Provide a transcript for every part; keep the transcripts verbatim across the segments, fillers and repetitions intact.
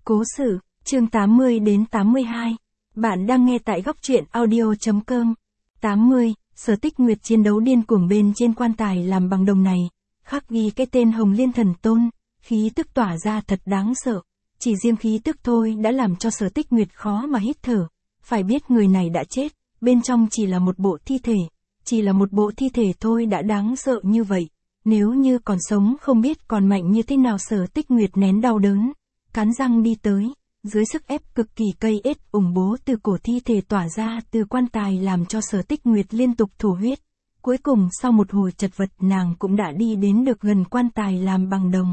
Cố sự, chương tám mươi đến tám mươi hai. Bạn đang nghe tại góc truyện audio chấm com. tám mươi, Sở Tích Nguyệt chiến đấu điên cuồng bên trên quan tài làm bằng đồng này, khắc ghi cái tên Hồng Liên Thần Tôn, khí tức tỏa ra thật đáng sợ. Chỉ riêng khí tức thôi đã làm cho Sở Tích Nguyệt khó mà hít thở. Phải biết người này đã chết, bên trong chỉ là một bộ thi thể, chỉ là một bộ thi thể thôi đã đáng sợ như vậy. Nếu như còn sống không biết còn mạnh như thế nào. Sở Tích Nguyệt nén đau đớn, cắn răng đi tới, dưới sức ép cực kỳ cây ết ủng bố từ cổ thi thể tỏa ra từ quan tài làm cho Sở Tích Nguyệt liên tục thổ huyết. Cuối cùng sau một hồi chật vật nàng cũng đã đi đến được gần quan tài làm bằng đồng.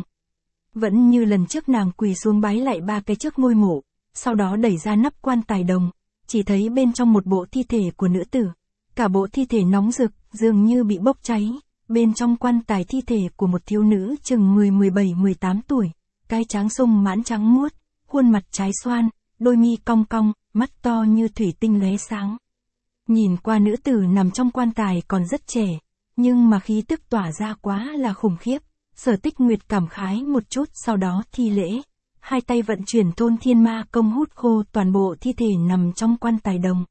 Vẫn như lần trước nàng quỳ xuống bái lạy ba cái trước ngôi mộ, sau đó đẩy ra nắp quan tài đồng, chỉ thấy bên trong một bộ thi thể của nữ tử. Cả bộ thi thể nóng rực, dường như bị bốc cháy. Bên trong quan tài thi thể của một thiếu nữ chừng mười, mười bảy, mười tám tuổi, cái tráng sung mãn trắng muốt, khuôn mặt trái xoan, đôi mi cong cong, mắt to như thủy tinh lóe sáng. Nhìn qua nữ tử nằm trong quan tài còn rất trẻ, nhưng mà khí tức tỏa ra quá là khủng khiếp. Sở Tích Nguyệt cảm khái một chút sau đó thi lễ, hai tay vận chuyển Thôn Thiên Ma Công hút khô toàn bộ thi thể nằm trong quan tài đồng.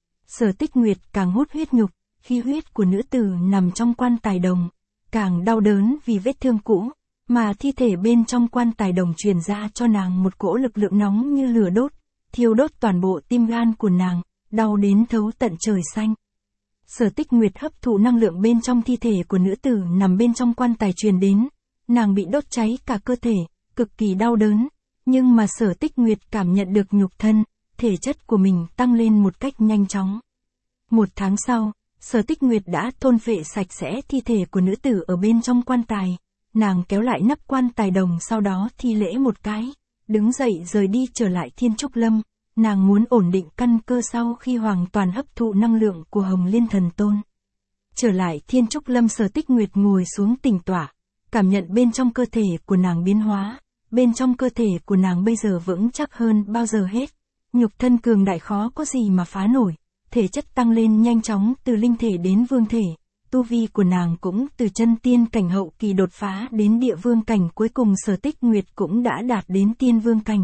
Sở Tích Nguyệt càng hút huyết nhục, khi huyết của nữ tử nằm trong quan tài đồng, càng đau đớn vì vết thương cũ, mà thi thể bên trong quan tài đồng truyền ra cho nàng một cỗ lực lượng nóng như lửa đốt, thiêu đốt toàn bộ tim gan của nàng, đau đến thấu tận trời xanh. Sở Tích Nguyệt hấp thụ năng lượng bên trong thi thể của nữ tử nằm bên trong quan tài truyền đến, nàng bị đốt cháy cả cơ thể, cực kỳ đau đớn, nhưng mà Sở Tích Nguyệt cảm nhận được nhục thân, thể chất của mình tăng lên một cách nhanh chóng. Một tháng sau, Sở Tích Nguyệt đã thôn phệ sạch sẽ thi thể của nữ tử ở bên trong quan tài, nàng kéo lại nắp quan tài đồng sau đó thi lễ một cái, đứng dậy rời đi trở lại Thiên Trúc Lâm, nàng muốn ổn định căn cơ sau khi hoàn toàn hấp thụ năng lượng của Hồng Liên Thần Tôn. Trở lại Thiên Trúc Lâm, Sở Tích Nguyệt ngồi xuống tĩnh tọa, cảm nhận bên trong cơ thể của nàng biến hóa, bên trong cơ thể của nàng bây giờ vững chắc hơn bao giờ hết, nhục thân cường đại khó có gì mà phá nổi. Thể chất tăng lên nhanh chóng từ linh thể đến vương thể, tu vi của nàng cũng từ chân tiên cảnh hậu kỳ đột phá đến địa vương cảnh, cuối cùng Sở Tích Nguyệt cũng đã đạt đến tiên vương cảnh.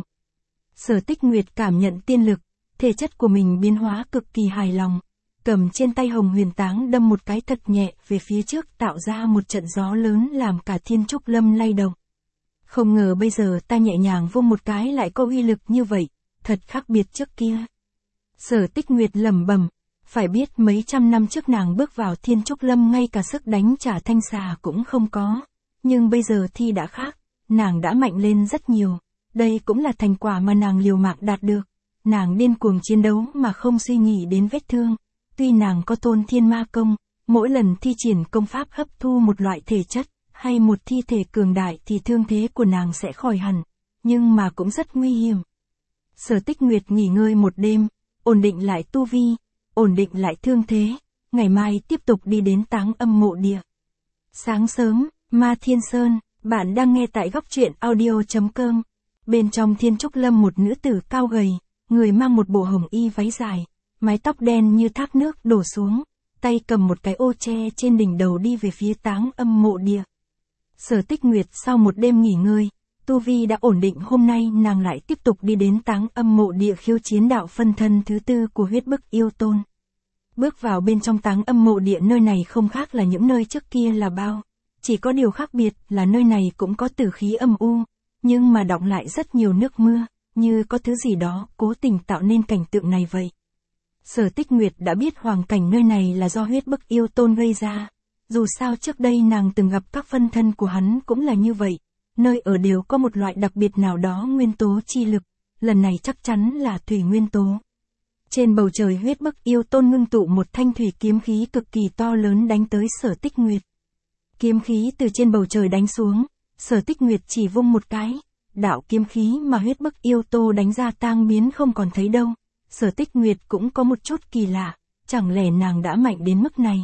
Sở Tích Nguyệt cảm nhận tiên lực, thể chất của mình biến hóa cực kỳ hài lòng, cầm trên tay Hồng Huyền Táng đâm một cái thật nhẹ về phía trước tạo ra một trận gió lớn làm cả Thiên Trúc Lâm lay động. Không ngờ bây giờ ta nhẹ nhàng vung một cái lại có uy lực như vậy, thật khác biệt trước kia. Sở Tích Nguyệt lẩm bẩm, phải biết mấy trăm năm trước nàng bước vào Thiên Trúc Lâm ngay cả sức đánh trả thanh xà cũng không có, nhưng bây giờ thì đã khác, nàng đã mạnh lên rất nhiều, đây cũng là thành quả mà nàng liều mạng đạt được, nàng điên cuồng chiến đấu mà không suy nghĩ đến vết thương, tuy nàng có Thôn Thiên Ma Công, mỗi lần thi triển công pháp hấp thu một loại thể chất, hay một thi thể cường đại thì thương thế của nàng sẽ khỏi hẳn, nhưng mà cũng rất nguy hiểm. Sở Tích Nguyệt nghỉ ngơi một đêm, ổn định lại tu vi, ổn định lại thương thế, ngày mai tiếp tục đi đến Táng Âm Mộ Địa. Sáng sớm, Ma Thiên Sơn, bạn đang nghe tại góc truyện audio chấm com. Bên trong Thiên Trúc Lâm một nữ tử cao gầy, người mang một bộ hồng y váy dài, mái tóc đen như thác nước đổ xuống, tay cầm một cái ô tre trên đỉnh đầu đi về phía Táng Âm Mộ Địa. Sở Tích Nguyệt sau một đêm nghỉ ngơi, tu vi đã ổn định, hôm nay nàng lại tiếp tục đi đến Táng Âm Mộ Địa khiêu chiến đạo phân thân thứ tư của Huyết Bức Yêu Tôn. Bước vào bên trong Táng Âm Mộ Địa, nơi này không khác là những nơi trước kia là bao, chỉ có điều khác biệt là nơi này cũng có tử khí âm u, nhưng mà đọng lại rất nhiều nước mưa, như có thứ gì đó cố tình tạo nên cảnh tượng này vậy. Sở Tích Nguyệt đã biết hoàn cảnh nơi này là do Huyết Bức Yêu Tôn gây ra, dù sao trước đây nàng từng gặp các phân thân của hắn cũng là như vậy. Nơi ở đều có một loại đặc biệt nào đó nguyên tố chi lực, lần này chắc chắn là thủy nguyên tố. Trên bầu trời Huyết Bức Yêu Tôn ngưng tụ một thanh thủy kiếm khí cực kỳ to lớn đánh tới Sở Tích Nguyệt. Kiếm khí từ trên bầu trời đánh xuống, Sở Tích Nguyệt chỉ vung một cái, đạo kiếm khí mà Huyết Bức Yêu Tôn đánh ra tan biến không còn thấy đâu. Sở Tích Nguyệt cũng có một chút kỳ lạ, chẳng lẽ nàng đã mạnh đến mức này.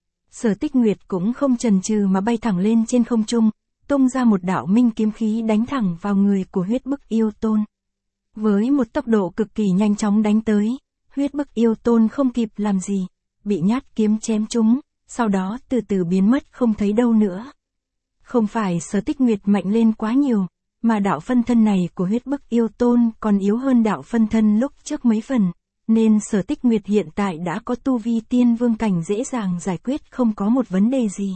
Sở Tích Nguyệt cũng không chần chừ mà bay thẳng lên trên không trung, tung ra một đạo minh kiếm khí đánh thẳng vào người của Huyết Bức Yêu Tôn. Với một tốc độ cực kỳ nhanh chóng đánh tới, Huyết Bức Yêu Tôn không kịp làm gì, bị nhát kiếm chém trúng, sau đó từ từ biến mất không thấy đâu nữa. Không phải Sở Tích Nguyệt mạnh lên quá nhiều, mà đạo phân thân này của huyết bức yêu tôn còn yếu hơn đạo phân thân lúc trước mấy phần, nên Sở Tích Nguyệt hiện tại đã có tu vi tiên vương cảnh dễ dàng giải quyết không có một vấn đề gì.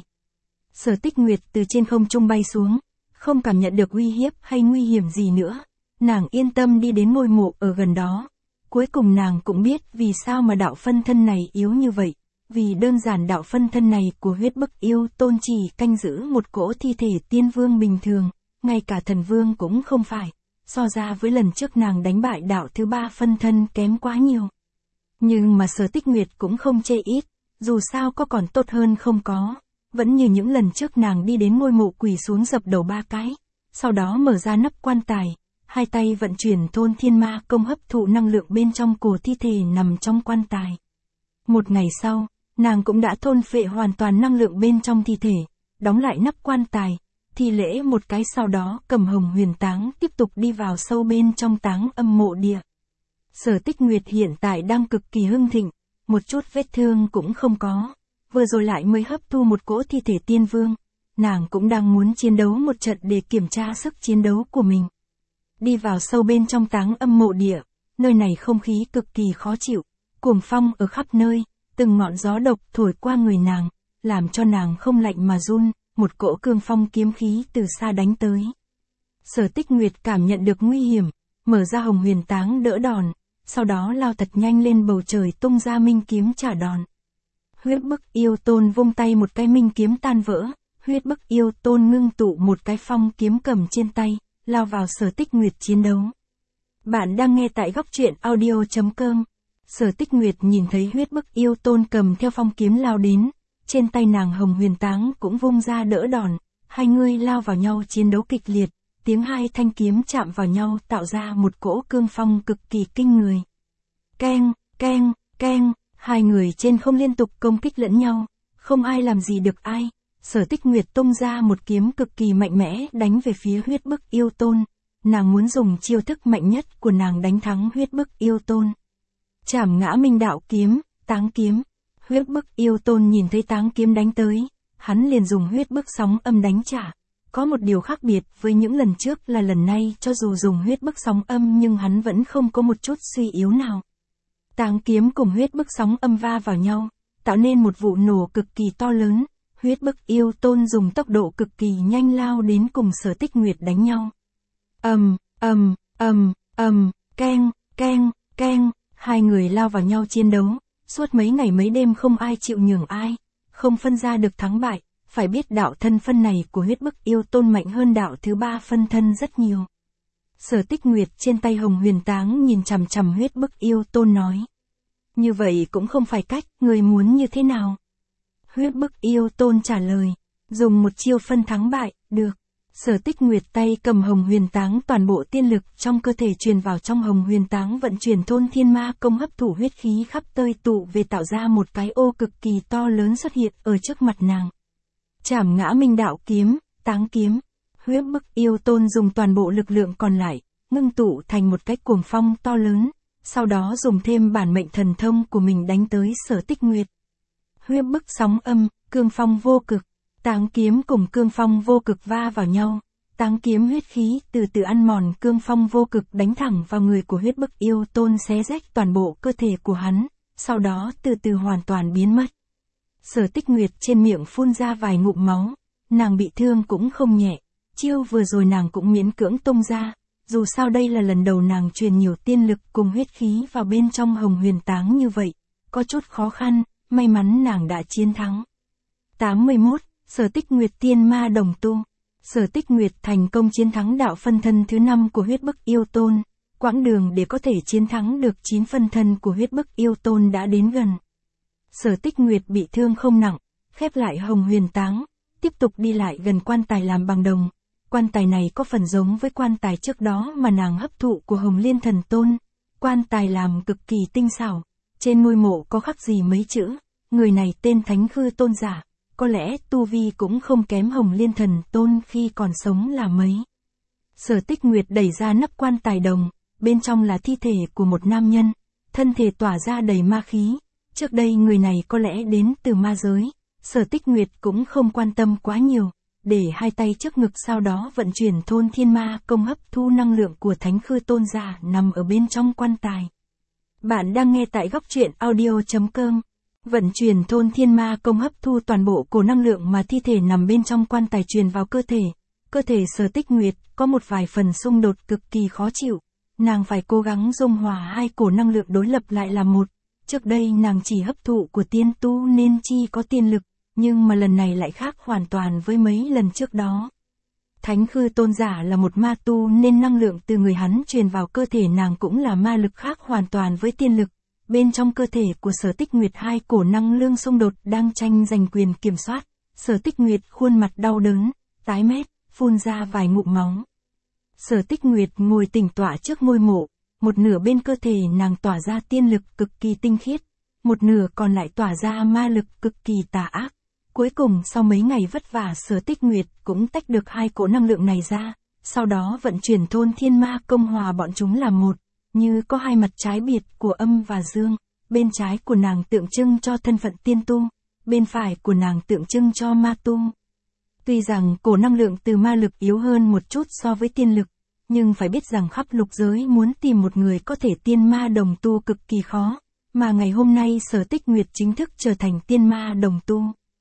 Sở Tích Nguyệt từ trên không trung bay xuống, không cảm nhận được uy hiếp hay nguy hiểm gì nữa, nàng yên tâm đi đến ngôi mộ ở gần đó. Cuối cùng nàng cũng biết vì sao mà đạo phân thân này yếu như vậy, vì đơn giản đạo phân thân này của huyết bức yêu tôn chỉ canh giữ một cỗ thi thể tiên vương bình thường, ngay cả thần vương cũng không phải, so ra với lần trước nàng đánh bại đạo thứ ba phân thân kém quá nhiều. Nhưng mà Sở Tích Nguyệt cũng không chê ít, dù sao có còn tốt hơn không có, vẫn như những lần trước nàng đi đến ngôi mộ quỳ xuống dập đầu ba cái, sau đó mở ra nắp quan tài, hai tay vận chuyển thôn thiên ma công hấp thụ năng lượng bên trong cổ thi thể nằm trong quan tài. Một ngày sau, nàng cũng đã thôn phệ hoàn toàn năng lượng bên trong thi thể, đóng lại nắp quan tài, thi lễ một cái sau đó cầm hồng huyền táng tiếp tục đi vào sâu bên trong táng âm mộ địa. Sở Tích Nguyệt hiện tại đang cực kỳ hưng thịnh, một chút vết thương cũng không có, vừa rồi lại mới hấp thu một cỗ thi thể tiên vương, nàng cũng đang muốn chiến đấu một trận để kiểm tra sức chiến đấu của mình. Đi vào sâu bên trong táng âm mộ địa, nơi này không khí cực kỳ khó chịu, cuồng phong ở khắp nơi, từng ngọn gió độc thổi qua người nàng, làm cho nàng không lạnh mà run, một cỗ cương phong kiếm khí từ xa đánh tới. Sở Tích Nguyệt cảm nhận được nguy hiểm, mở ra hồng huyền táng đỡ đòn, sau đó lao thật nhanh lên bầu trời tung ra minh kiếm trả đòn. Huyết bức yêu tôn vung tay một cái minh kiếm tan vỡ, huyết bức yêu tôn ngưng tụ một cái phong kiếm cầm trên tay, lao vào Sở Tích Nguyệt chiến đấu. Bạn đang nghe tại góc truyện audio chấm com. Sở Tích Nguyệt nhìn thấy huyết bức yêu tôn cầm theo phong kiếm lao đến, trên tay nàng hồng huyền táng cũng vung ra đỡ đòn, hai người lao vào nhau chiến đấu kịch liệt, tiếng hai thanh kiếm chạm vào nhau tạo ra một cỗ cương phong cực kỳ kinh người. Keng, keng, keng, hai người trên không liên tục công kích lẫn nhau, không ai làm gì được ai. Sở Tích Nguyệt tung ra một kiếm cực kỳ mạnh mẽ đánh về phía huyết bức yêu tôn, nàng muốn dùng chiêu thức mạnh nhất của nàng đánh thắng huyết bức yêu tôn. Trảm ngã minh đạo kiếm, táng kiếm. Huyết bức yêu tôn nhìn thấy táng kiếm đánh tới, hắn liền dùng huyết bức sóng âm đánh trả. Có một điều khác biệt với những lần trước là lần này cho dù dùng huyết bức sóng âm nhưng hắn vẫn không có một chút suy yếu nào. Táng kiếm cùng huyết bức sóng âm va vào nhau, tạo nên một vụ nổ cực kỳ to lớn. Huyết bức yêu tôn dùng tốc độ cực kỳ nhanh lao đến cùng Sở Tích Nguyệt đánh nhau. Ầm, ầm, ầm, ầm, keng, keng, keng, hai người lao vào nhau chiến đấu, suốt mấy ngày mấy đêm không ai chịu nhường ai, không phân ra được thắng bại, phải biết đạo thân phân này của huyết bức yêu tôn mạnh hơn đạo thứ ba phân thân rất nhiều. Sở Tích Nguyệt trên tay hồng huyền táng nhìn chằm chằm huyết bức yêu tôn nói. Như vậy cũng không phải cách, người muốn như thế nào? Huyết bức yêu tôn trả lời, dùng một chiêu phân thắng bại, được. Sở Tích Nguyệt tay cầm hồng huyền táng toàn bộ tiên lực trong cơ thể truyền vào trong hồng huyền táng vận chuyển thôn thiên ma công hấp thụ huyết khí khắp tơi tụ về tạo ra một cái ô cực kỳ to lớn xuất hiện ở trước mặt nàng. Trảm ngã minh đạo kiếm, táng kiếm. Huyết bức yêu tôn dùng toàn bộ lực lượng còn lại, ngưng tụ thành một cái cuồng phong to lớn, sau đó dùng thêm bản mệnh thần thông của mình đánh tới Sở Tích Nguyệt. Huyết bức sóng âm, cương phong vô cực, táng kiếm cùng cương phong vô cực va vào nhau, táng kiếm huyết khí từ từ ăn mòn cương phong vô cực đánh thẳng vào người của huyết bức yêu tôn xé rách toàn bộ cơ thể của hắn, sau đó từ từ hoàn toàn biến mất. Sở Tích Nguyệt trên miệng phun ra vài ngụm máu, nàng bị thương cũng không nhẹ, chiêu vừa rồi nàng cũng miễn cưỡng tung ra, dù sao đây là lần đầu nàng truyền nhiều tiên lực cùng huyết khí vào bên trong hồng huyền táng như vậy, có chút khó khăn. May mắn nàng đã chiến thắng. tám mươi mốt. Sở Tích Nguyệt tiên ma đồng tu. Sở Tích Nguyệt thành công chiến thắng đạo phân thân thứ năm của huyết bức yêu tôn. Quãng đường để có thể chiến thắng được chín phân thân của huyết bức yêu tôn đã đến gần. Sở Tích Nguyệt bị thương không nặng, khép lại hồng huyền táng, tiếp tục đi lại gần quan tài làm bằng đồng. Quan tài này có phần giống với quan tài trước đó mà nàng hấp thụ của Hồng Liên Thần Tôn. Quan tài làm cực kỳ tinh xảo. Trên ngôi mộ có khắc gì mấy chữ, người này tên Thánh Khư Tôn giả, có lẽ tu vi cũng không kém Hồng Liên Thần Tôn khi còn sống là mấy. Sở Tích Nguyệt đẩy ra nắp quan tài đồng, bên trong là thi thể của một nam nhân, thân thể tỏa ra đầy ma khí, trước đây người này có lẽ đến từ ma giới, Sở Tích Nguyệt cũng không quan tâm quá nhiều, để hai tay trước ngực sau đó vận chuyển thôn thiên ma công hấp thu năng lượng của Thánh Khư Tôn giả nằm ở bên trong quan tài. Bạn đang nghe tại góc truyện audio.com. Vận chuyển thôn thiên ma công hấp thu toàn bộ cổ năng lượng mà thi thể nằm bên trong quan tài truyền vào cơ thể. Cơ thể Sở Tích Nguyệt có một vài phần xung đột cực kỳ khó chịu. Nàng phải cố gắng dung hòa hai cổ năng lượng đối lập lại làm một. Trước đây nàng chỉ hấp thụ của tiên tu nên chi có tiên lực, nhưng mà lần này lại khác hoàn toàn với mấy lần trước đó. Thánh Khư Tôn giả là một ma tu nên năng lượng từ người hắn truyền vào cơ thể nàng cũng là ma lực khác hoàn toàn với tiên lực. Bên trong cơ thể của Sở Tích Nguyệt hai cổ năng lượng xung đột đang tranh giành quyền kiểm soát. Sở Tích Nguyệt khuôn mặt đau đớn, tái mét, phun ra vài ngụm máu. Sở Tích Nguyệt ngồi tĩnh tọa trước ngôi mộ, một nửa bên cơ thể nàng tỏa ra tiên lực cực kỳ tinh khiết, một nửa còn lại tỏa ra ma lực cực kỳ tà ác. Cuối cùng sau mấy ngày vất vả Sở Tích Nguyệt cũng tách được hai cỗ năng lượng này ra, sau đó vận chuyển thôn thiên ma công hòa bọn chúng làm một, như có hai mặt trái biệt của âm và dương, bên trái của nàng tượng trưng cho thân phận tiên tu, bên phải của nàng tượng trưng cho ma tu. Tuy rằng cổ năng lượng từ ma lực yếu hơn một chút so với tiên lực, nhưng phải biết rằng khắp lục giới muốn tìm một người có thể tiên ma đồng tu cực kỳ khó, mà ngày hôm nay Sở Tích Nguyệt chính thức trở thành tiên ma đồng tu.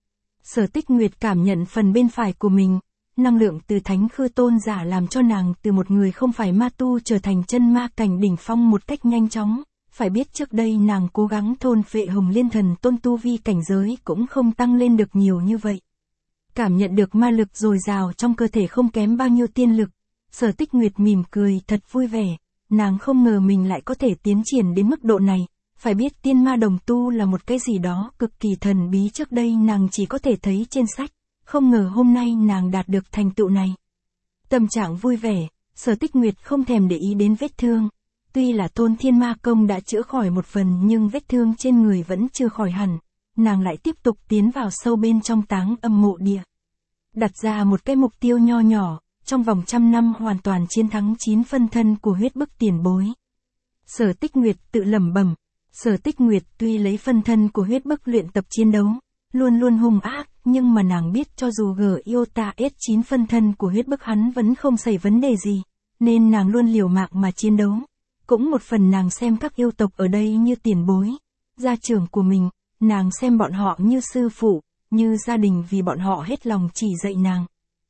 Sở Tích Nguyệt cảm nhận phần bên phải của mình, năng lượng từ Thánh Khư Tôn giả làm cho nàng từ một người không phải ma tu trở thành chân ma cảnh đỉnh phong một cách nhanh chóng. Phải biết trước đây nàng cố gắng thôn phệ Hồng Liên Thần Tôn tu vi cảnh giới cũng không tăng lên được nhiều như vậy. Cảm nhận được ma lực dồi dào trong cơ thể không kém bao nhiêu tiên lực, Sở Tích Nguyệt mỉm cười thật vui vẻ, nàng không ngờ mình lại có thể tiến triển đến mức độ này. Phải biết tiên ma đồng tu là một cái gì đó cực kỳ thần bí, trước đây nàng chỉ có thể thấy trên sách, không ngờ hôm nay nàng đạt được thành tựu này. Tâm trạng vui vẻ, Sở Tích Nguyệt không thèm để ý đến vết thương. Tuy là thôn thiên ma công đã chữa khỏi một phần nhưng vết thương trên người vẫn chưa khỏi hẳn, nàng lại tiếp tục tiến vào sâu bên trong táng âm mộ địa. Đặt ra một cái mục tiêu nho nhỏ, trong vòng trăm năm hoàn toàn chiến thắng chín phân thân của huyết bức tiền bối. Sở Tích Nguyệt tự lẩm bẩm. Sở Tích Nguyệt tuy lấy phân thân của huyết bức luyện tập chiến đấu, luôn luôn hung ác, nhưng mà nàng biết cho dù G Iota S chín phân thân của huyết bức hắn vẫn không xảy vấn đề gì, nên nàng luôn liều mạng mà chiến đấu. Cũng một phần nàng xem các yêu tộc ở đây như tiền bối, gia trưởng của mình, nàng xem bọn họ như sư phụ, như gia đình vì bọn họ hết lòng chỉ dạy nàng.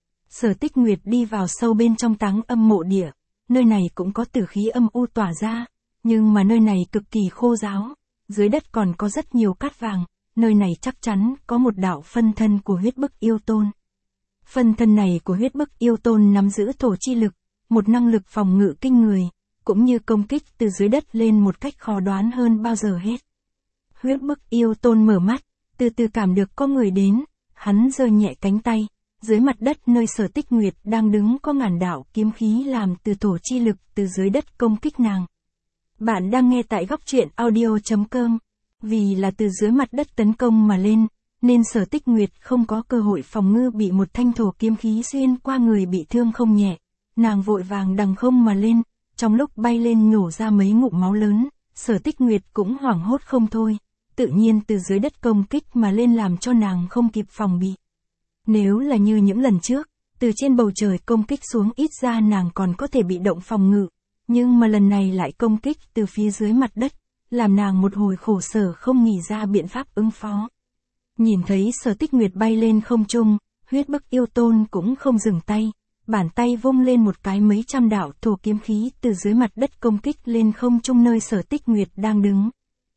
Sở Tích Nguyệt đi vào sâu bên trong táng âm mộ địa, nơi này cũng có tử khí âm u tỏa ra. Nhưng mà nơi này cực kỳ khô ráo, dưới đất còn có rất nhiều cát vàng, nơi này chắc chắn có một đạo phân thân của huyết bức yêu tôn. Phân thân này của huyết bức yêu tôn nắm giữ thổ chi lực, một năng lực phòng ngự kinh người, cũng như công kích từ dưới đất lên một cách khó đoán hơn bao giờ hết. Huyết bức yêu tôn mở mắt, từ từ cảm được có người đến, hắn giơ nhẹ cánh tay, dưới mặt đất nơi Sở Tích Nguyệt đang đứng có ngàn đạo kiếm khí làm từ thổ chi lực từ dưới đất công kích nàng. Bạn đang nghe tại góc truyện audio.com. Vì là từ dưới mặt đất tấn công mà lên, nên Sở Tích Nguyệt không có cơ hội phòng ngự bị một thanh thổ kiếm khí xuyên qua người bị thương không nhẹ. Nàng vội vàng đằng không mà lên, trong lúc bay lên nhổ ra mấy ngụm máu lớn, Sở Tích Nguyệt cũng hoảng hốt không thôi. Tự nhiên từ dưới đất công kích mà lên làm cho nàng không kịp phòng bị. Nếu là như những lần trước, từ trên bầu trời công kích xuống ít ra nàng còn có thể bị động phòng ngự. Nhưng mà lần này lại công kích từ phía dưới mặt đất, làm nàng một hồi khổ sở không nghĩ ra biện pháp ứng phó. Nhìn thấy Sở Tích Nguyệt bay lên không trung, huyết bức yêu tôn cũng không dừng tay, bàn tay vung lên một cái mấy trăm đạo thổ kiếm khí từ dưới mặt đất công kích lên không trung nơi Sở Tích Nguyệt đang đứng.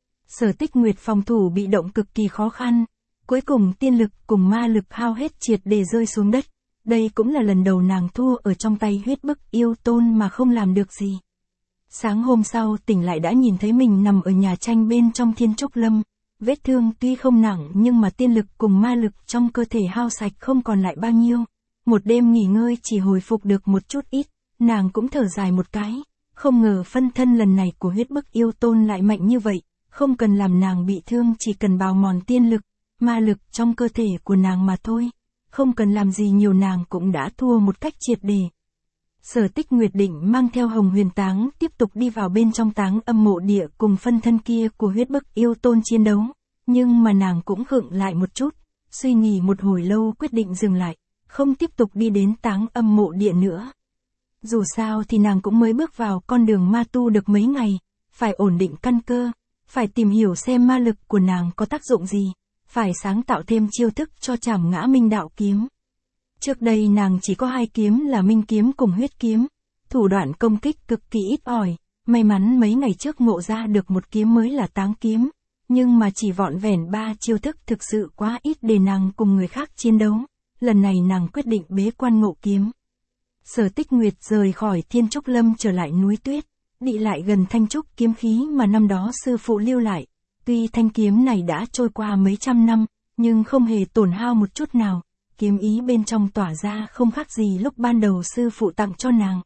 Sở Tích Nguyệt phòng thủ bị động cực kỳ khó khăn, cuối cùng tiên lực cùng ma lực hao hết triệt để rơi xuống đất. Đây cũng là lần đầu nàng thua ở trong tay huyết bức yêu tôn mà không làm được gì. Sáng hôm sau tỉnh lại đã nhìn thấy mình nằm ở nhà tranh bên trong Thiên Trúc Lâm. Vết thương tuy không nặng nhưng mà tiên lực cùng ma lực trong cơ thể hao sạch không còn lại bao nhiêu. Một đêm nghỉ ngơi chỉ hồi phục được một chút ít, nàng cũng thở dài một cái. Không ngờ phân thân lần này của huyết bức yêu tôn lại mạnh như vậy, không cần làm nàng bị thương, chỉ cần bào mòn tiên lực, ma lực trong cơ thể của nàng mà thôi. Không cần làm gì nhiều nàng cũng đã thua một cách triệt để. Sở Tích Nguyệt định mang theo Hồng Huyền Táng tiếp tục đi vào bên trong táng âm mộ địa cùng phân thân kia của huyết bức yêu tôn chiến đấu. Nhưng mà nàng cũng khựng lại một chút, suy nghĩ một hồi lâu quyết định dừng lại. không tiếp tục đi đến táng âm mộ địa nữa. Dù sao thì nàng cũng mới bước vào con đường ma tu được mấy ngày, phải ổn định căn cơ, phải tìm hiểu xem ma lực của nàng có tác dụng gì, phải sáng tạo thêm chiêu thức cho trảm ngã minh đạo kiếm. Trước đây nàng chỉ có hai kiếm là minh kiếm cùng huyết kiếm, thủ đoạn công kích cực kỳ ít ỏi, may mắn mấy ngày trước ngộ ra được một kiếm mới là táng kiếm, nhưng mà chỉ vỏn vẹn ba chiêu thức thực sự quá ít để nàng cùng người khác chiến đấu, lần này nàng quyết định bế quan ngộ kiếm. Sở Tích Nguyệt rời khỏi Thiên Trúc Lâm trở lại núi tuyết, đi lại gần thanh trúc kiếm khí mà năm đó sư phụ lưu lại. Tuy thanh kiếm này đã trôi qua mấy trăm năm, nhưng không hề tổn hao một chút nào, kiếm ý bên trong tỏa ra không khác gì lúc ban đầu sư phụ tặng cho nàng.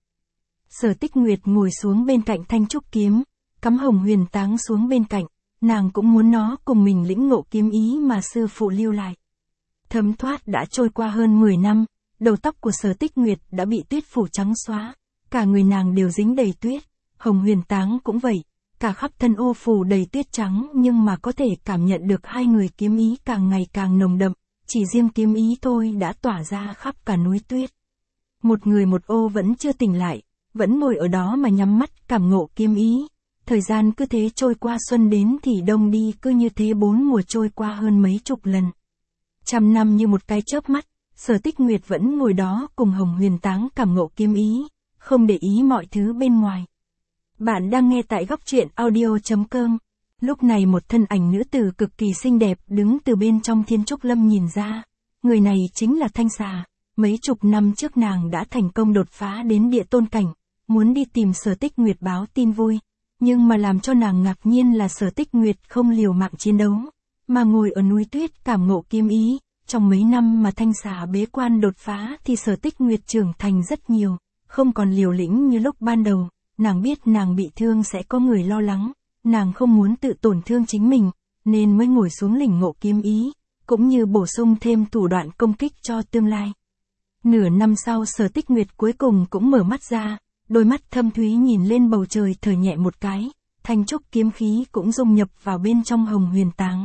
Sở Tích Nguyệt ngồi xuống bên cạnh thanh trúc kiếm, cắm Hồng Huyền Táng xuống bên cạnh, nàng cũng muốn nó cùng mình lĩnh ngộ kiếm ý mà sư phụ lưu lại. Thấm thoát đã trôi qua hơn mười năm, đầu tóc của Sở Tích Nguyệt đã bị tuyết phủ trắng xóa, cả người nàng đều dính đầy tuyết, Hồng Huyền Táng cũng vậy, cả khắp thân ô phủ đầy tuyết trắng nhưng mà có thể cảm nhận được hai người kiếm ý càng ngày càng nồng đậm, chỉ riêng kiếm ý thôi đã tỏa ra khắp cả núi tuyết. Một người một ô vẫn chưa tỉnh lại, vẫn ngồi ở đó mà nhắm mắt cảm ngộ kiếm ý. Thời gian cứ thế trôi qua, xuân đến thì đông đi, cứ như thế bốn mùa trôi qua hơn mấy chục lần. Trăm năm như một cái chớp mắt, Sở Tích Nguyệt vẫn ngồi đó cùng Hồng Huyền Táng cảm ngộ kiếm ý, không để ý mọi thứ bên ngoài. Bạn đang nghe tại góc truyện audio chấm com. Lúc này một thân ảnh nữ tử cực kỳ xinh đẹp đứng từ bên trong Thiên Trúc Lâm nhìn ra. Người này chính là Thanh Xà. Mấy chục năm trước nàng đã thành công đột phá đến địa tôn cảnh, muốn đi tìm Sở Tích Nguyệt báo tin vui. Nhưng mà làm cho nàng ngạc nhiên là Sở Tích Nguyệt không liều mạng chiến đấu, mà ngồi ở núi tuyết cảm ngộ kiếm ý. Trong mấy năm mà Thanh Xà bế quan đột phá thì Sở Tích Nguyệt trưởng thành rất nhiều, không còn liều lĩnh như lúc ban đầu. Nàng biết nàng bị thương sẽ có người lo lắng, nàng không muốn tự tổn thương chính mình, nên mới ngồi xuống lĩnh ngộ kiếm ý, cũng như bổ sung thêm thủ đoạn công kích cho tương lai. Nửa năm sau Sở Tích Nguyệt cuối cùng cũng mở mắt ra, đôi mắt thâm thúy nhìn lên bầu trời thở nhẹ một cái, thanh trúc kiếm khí cũng dung nhập vào bên trong Hồng Huyền Táng.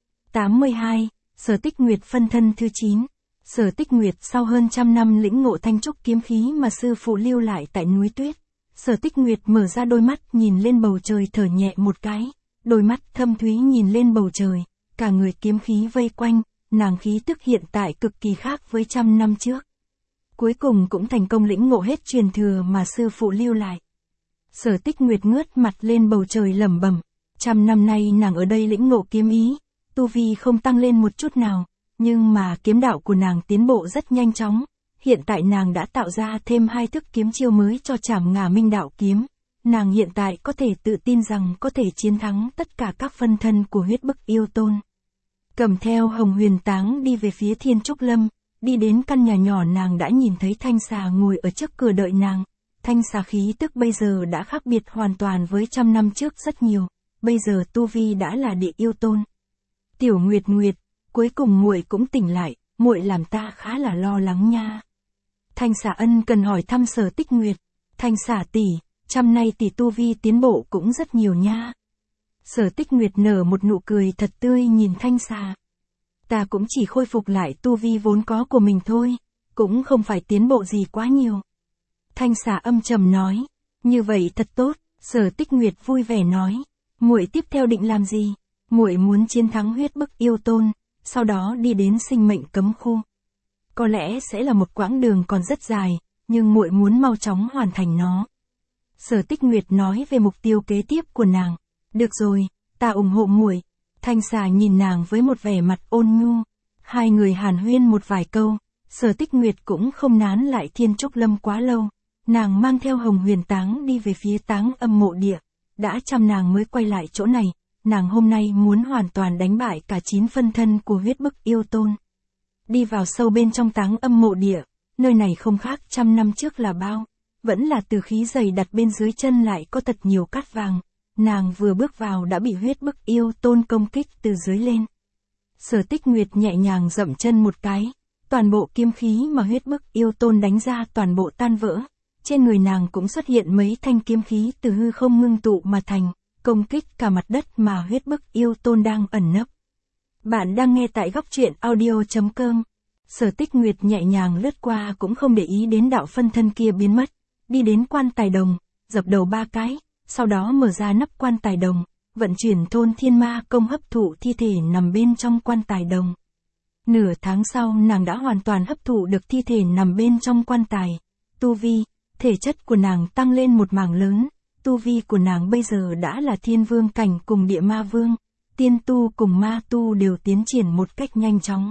tám mươi hai. Sở Tích Nguyệt phân thân thứ chín. Sở Tích Nguyệt sau hơn trăm năm lĩnh ngộ thanh trúc kiếm khí mà sư phụ lưu lại tại núi tuyết. Sở Tích Nguyệt mở ra đôi mắt nhìn lên bầu trời thở nhẹ một cái, đôi mắt thâm thúy nhìn lên bầu trời, cả người kiếm khí vây quanh, nàng khí tức hiện tại cực kỳ khác với trăm năm trước. Cuối cùng cũng thành công lĩnh ngộ hết truyền thừa mà sư phụ lưu lại. Sở Tích Nguyệt ngước mặt lên bầu trời lẩm bẩm, trăm năm nay nàng ở đây lĩnh ngộ kiếm ý, tu vi không tăng lên một chút nào, nhưng mà kiếm đạo của nàng tiến bộ rất nhanh chóng. Hiện tại nàng đã tạo ra thêm hai thức kiếm chiêu mới cho trảm ngà minh đạo kiếm. Nàng hiện tại có thể tự tin rằng có thể chiến thắng tất cả các phân thân của huyết bức yêu tôn. Cầm theo Hồng Huyền Táng đi về phía Thiên Trúc Lâm, đi đến căn nhà nhỏ nàng đã nhìn thấy Thanh Xà ngồi ở trước cửa đợi nàng. Thanh Xà khí tức bây giờ đã khác biệt hoàn toàn với trăm năm trước rất nhiều, bây giờ tu vi đã là địa yêu tôn. Tiểu Nguyệt Nguyệt, cuối cùng muội cũng tỉnh lại, muội làm ta khá là lo lắng nha. Thanh Xà ân cần hỏi thăm Sở Tích Nguyệt. Thanh Xà tỷ, trăm nay tỷ tu vi tiến bộ cũng rất nhiều nha. Sở Tích Nguyệt nở một nụ cười thật tươi nhìn Thanh Xà. Ta cũng chỉ khôi phục lại tu vi vốn có của mình thôi, cũng không phải tiến bộ gì quá nhiều. Thanh Xà âm trầm nói, như vậy thật tốt. Sở Tích Nguyệt vui vẻ nói, muội tiếp theo định làm gì? Muội muốn chiến thắng huyết bức yêu tôn, sau đó đi đến sinh mệnh cấm khu. Có lẽ sẽ là một quãng đường còn rất dài, nhưng muội muốn mau chóng hoàn thành nó. Sở Tích Nguyệt nói về mục tiêu kế tiếp của nàng. Được rồi, ta ủng hộ muội. Thanh Xà nhìn nàng với một vẻ mặt ôn nhu. Hai người hàn huyên một vài câu, Sở Tích Nguyệt cũng không nán lại Thiên Trúc Lâm quá lâu. Nàng mang theo Hồng Huyền Táng đi về phía táng âm mộ địa. Đã trăm nàng mới quay lại chỗ này, nàng hôm nay muốn hoàn toàn đánh bại cả chín phân thân của huyết bức yêu tôn. Đi vào sâu bên trong táng âm mộ địa, nơi này không khác trăm năm trước là bao, vẫn là từ khí dày đặt bên dưới chân lại có thật nhiều cát vàng. Nàng vừa bước vào đã bị huyết bức yêu tôn công kích từ dưới lên. Sở Tích Nguyệt nhẹ nhàng dậm chân một cái, toàn bộ kiếm khí mà huyết bức yêu tôn đánh ra toàn bộ tan vỡ. Trên người nàng cũng xuất hiện mấy thanh kiếm khí từ hư không ngưng tụ mà thành, công kích cả mặt đất mà huyết bức yêu tôn đang ẩn nấp. Bạn đang nghe tại góc truyện audio chấm com. Sở Tích Nguyệt nhẹ nhàng lướt qua cũng không để ý đến đạo phân thân kia biến mất, đi đến quan tài đồng, dập đầu ba cái, sau đó mở ra nắp quan tài đồng, vận chuyển thôn thiên ma công hấp thụ thi thể nằm bên trong quan tài đồng. Nửa tháng sau nàng đã hoàn toàn hấp thụ được thi thể nằm bên trong quan tài. Tu vi, thể chất của nàng tăng lên một mảng lớn, tu vi của nàng bây giờ đã là thiên vương cảnh cùng địa ma vương, tiên tu cùng ma tu đều tiến triển một cách nhanh chóng.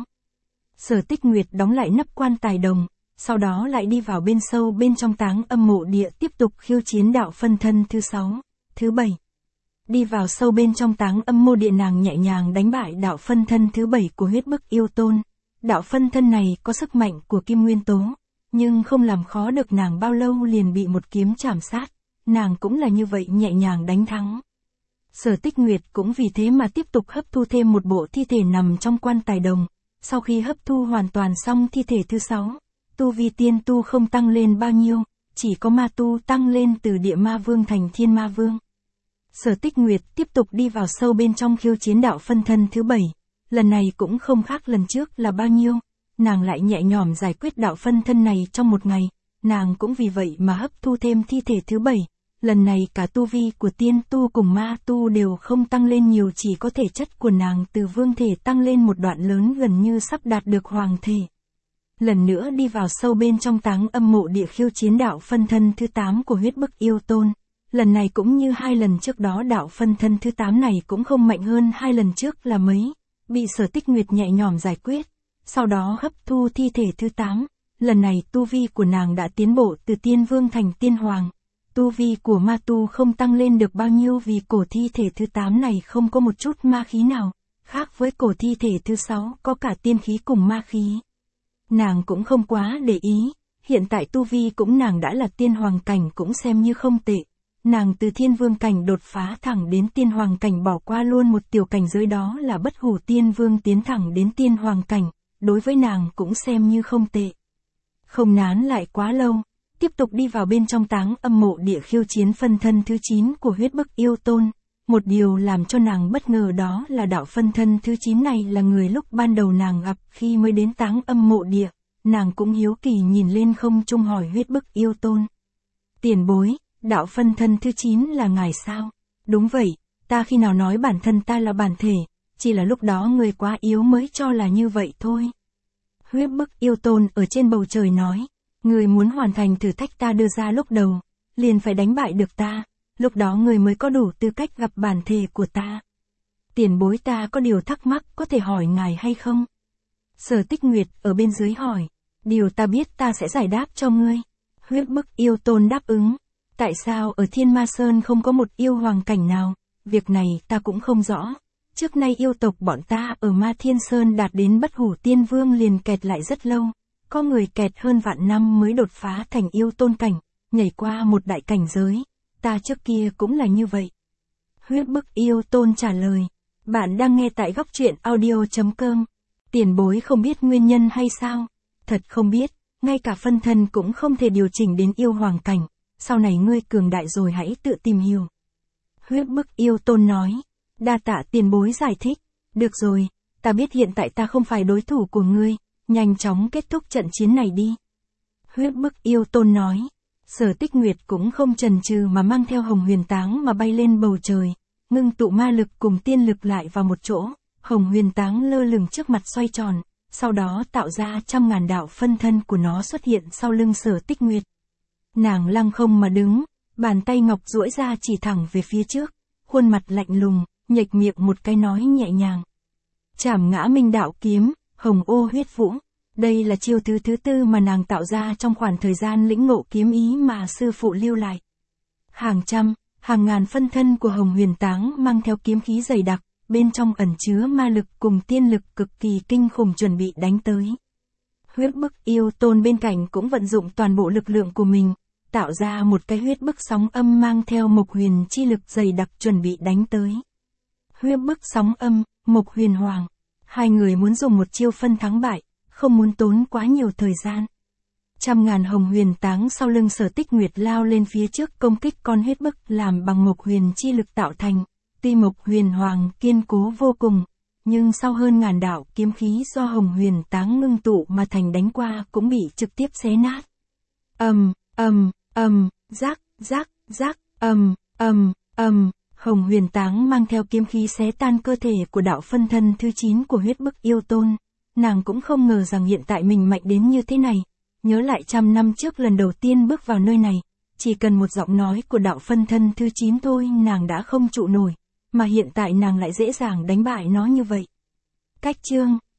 Sở Tích Nguyệt đóng lại nắp quan tài đồng, sau đó lại đi vào bên sâu bên trong táng âm mộ địa tiếp tục khiêu chiến đạo phân thân thứ sáu, thứ bảy. Đi vào sâu bên trong táng âm mộ địa nàng nhẹ nhàng đánh bại đạo phân thân thứ bảy của huyết bức yêu tôn. Đạo phân thân này có sức mạnh của kim nguyên tố, nhưng không làm khó được nàng bao lâu liền bị một kiếm chảm sát, nàng cũng là như vậy nhẹ nhàng đánh thắng. Sở Tích Nguyệt cũng vì thế mà tiếp tục hấp thu thêm một bộ thi thể nằm trong quan tài đồng, sau khi hấp thu hoàn toàn xong thi thể thứ sáu, tu vi tiên tu không tăng lên bao nhiêu, chỉ có ma tu tăng lên từ địa ma vương thành thiên ma vương. Sở Tích Nguyệt tiếp tục đi vào sâu bên trong khiêu chiến đạo phân thân thứ bảy, lần này cũng không khác lần trước là bao nhiêu, nàng lại nhẹ nhõm giải quyết đạo phân thân này trong một ngày, nàng cũng vì vậy mà hấp thu thêm thi thể thứ bảy, lần này cả tu vi của tiên tu cùng ma tu đều không tăng lên nhiều, chỉ có thể chất của nàng từ vương thể tăng lên một đoạn lớn gần như sắp đạt được hoàng thể. Lần nữa đi vào sâu bên trong táng âm mộ địa khiêu chiến đạo phân thân thứ tám của huyết bức yêu tôn. Lần này cũng như hai lần trước đó đạo phân thân thứ tám này cũng không mạnh hơn hai lần trước là mấy, bị Sở Tích Nguyệt nhẹ nhõm giải quyết, sau đó hấp thu thi thể thứ tám, lần này tu vi của nàng đã tiến bộ từ tiên vương thành tiên hoàng. Tu vi của ma tu không tăng lên được bao nhiêu vì cổ thi thể thứ tám này không có một chút ma khí nào, khác với cổ thi thể thứ sáu có cả tiên khí cùng ma khí. Nàng cũng không quá để ý, hiện tại tu vi cũng nàng đã là tiên hoàng cảnh cũng xem như không tệ. Nàng từ thiên vương cảnh đột phá thẳng đến tiên hoàng cảnh, bỏ qua luôn một tiểu cảnh giới đó là bất hủ tiên vương tiến thẳng đến tiên hoàng cảnh, đối với nàng cũng xem như không tệ. Không nán lại quá lâu, tiếp tục đi vào bên trong táng âm mộ địa khiêu chiến phân thân thứ chín của huyết bức yêu tôn. Một điều làm cho nàng bất ngờ đó là đạo phân thân thứ chín này là người lúc ban đầu nàng gặp khi mới đến táng âm mộ địa, nàng cũng hiếu kỳ nhìn lên không trung hỏi huyết bức yêu tôn. Tiền bối, đạo phân thân thứ chín là ngài sao? Đúng vậy, ta khi nào nói bản thân ta là bản thể, chỉ là lúc đó người quá yếu mới cho là như vậy thôi. Huyết bức yêu tôn ở trên bầu trời nói, người muốn hoàn thành thử thách ta đưa ra lúc đầu, liền phải đánh bại được ta, lúc đó người mới có đủ tư cách gặp bản thể của ta. Tiền bối, ta có điều thắc mắc có thể hỏi ngài hay không? Sở Tích Nguyệt ở bên dưới hỏi, điều ta biết ta sẽ giải đáp cho ngươi. Huyết bức yêu tôn đáp ứng. Tại sao ở Thiên Ma Sơn không có một yêu hoàng cảnh nào? Việc này ta cũng không rõ. Trước nay yêu tộc bọn ta ở Ma Thiên Sơn đạt đến bất hủ tiên vương liền kẹt lại rất lâu. Có người kẹt hơn vạn năm mới đột phá thành yêu tôn cảnh, nhảy qua một đại cảnh giới. Ta trước kia cũng là như vậy. Huyết bức yêu tôn trả lời. Bạn đang nghe tại góc truyện audio chấm com. Tiền bối không biết nguyên nhân hay sao? Thật không biết, ngay cả phân thân cũng không thể điều chỉnh đến yêu hoàng cảnh. Sau này ngươi cường đại rồi hãy tự tìm hiểu. Huyết bức yêu tôn nói. Đa tạ tiền bối giải thích. Được rồi, ta biết hiện tại ta không phải đối thủ của ngươi, nhanh chóng kết thúc trận chiến này đi. Huyết bức yêu tôn nói. Sở Tích Nguyệt cũng không chần chừ mà mang theo Hồng Huyền Táng mà bay lên bầu trời, ngưng tụ ma lực cùng tiên lực lại vào một chỗ, Hồng Huyền Táng lơ lửng trước mặt xoay tròn, sau đó tạo ra trăm ngàn đạo phân thân của nó xuất hiện sau lưng Sở Tích Nguyệt. Nàng lăng không mà đứng, bàn tay ngọc duỗi ra chỉ thẳng về phía trước, khuôn mặt lạnh lùng, nhếch miệng một cái nói nhẹ nhàng. Trảm Ngã Minh Đạo Kiếm, Hồng Ô Huyết Vũ. Đây là chiêu thứ thứ tư mà nàng tạo ra trong khoảng thời gian lĩnh ngộ kiếm ý mà sư phụ lưu lại. Hàng trăm, hàng ngàn phân thân của Hồng Huyền Táng mang theo kiếm khí dày đặc, bên trong ẩn chứa ma lực cùng tiên lực cực kỳ kinh khủng chuẩn bị đánh tới. Huyết bức yêu tôn bên cạnh cũng vận dụng toàn bộ lực lượng của mình, tạo ra một cái huyết bức sóng âm mang theo Mộc Huyền chi lực dày đặc chuẩn bị đánh tới. Huyết bức sóng âm, Mộc Huyền Hoàng. Hai người muốn dùng một chiêu phân thắng bại, không muốn tốn quá nhiều thời gian. Trăm ngàn Hồng Huyền Táng sau lưng Sở Tích Nguyệt lao lên phía trước công kích con huyết bức làm bằng Mộc Huyền chi lực tạo thành. Tuy Mộc Huyền Hoàng kiên cố vô cùng, nhưng sau hơn ngàn đạo kiếm khí do Hồng Huyền Táng ngưng tụ mà thành đánh qua cũng bị trực tiếp xé nát. Ầm, ầm, ầm, rác, rác, rác, ầm, ầm, ầm, Hồng Huyền Táng mang theo kiếm khí xé tan cơ thể của đạo phân thân thứ chín của huyết bức yêu tôn. Nàng cũng không ngờ rằng hiện tại mình mạnh đến như thế này. Nhớ lại trăm năm trước lần đầu tiên bước vào nơi này, chỉ cần một giọng nói của đạo phân thân thứ chín thôi nàng đã không trụ nổi, mà hiện tại nàng lại dễ dàng đánh bại nó như vậy. Cách chương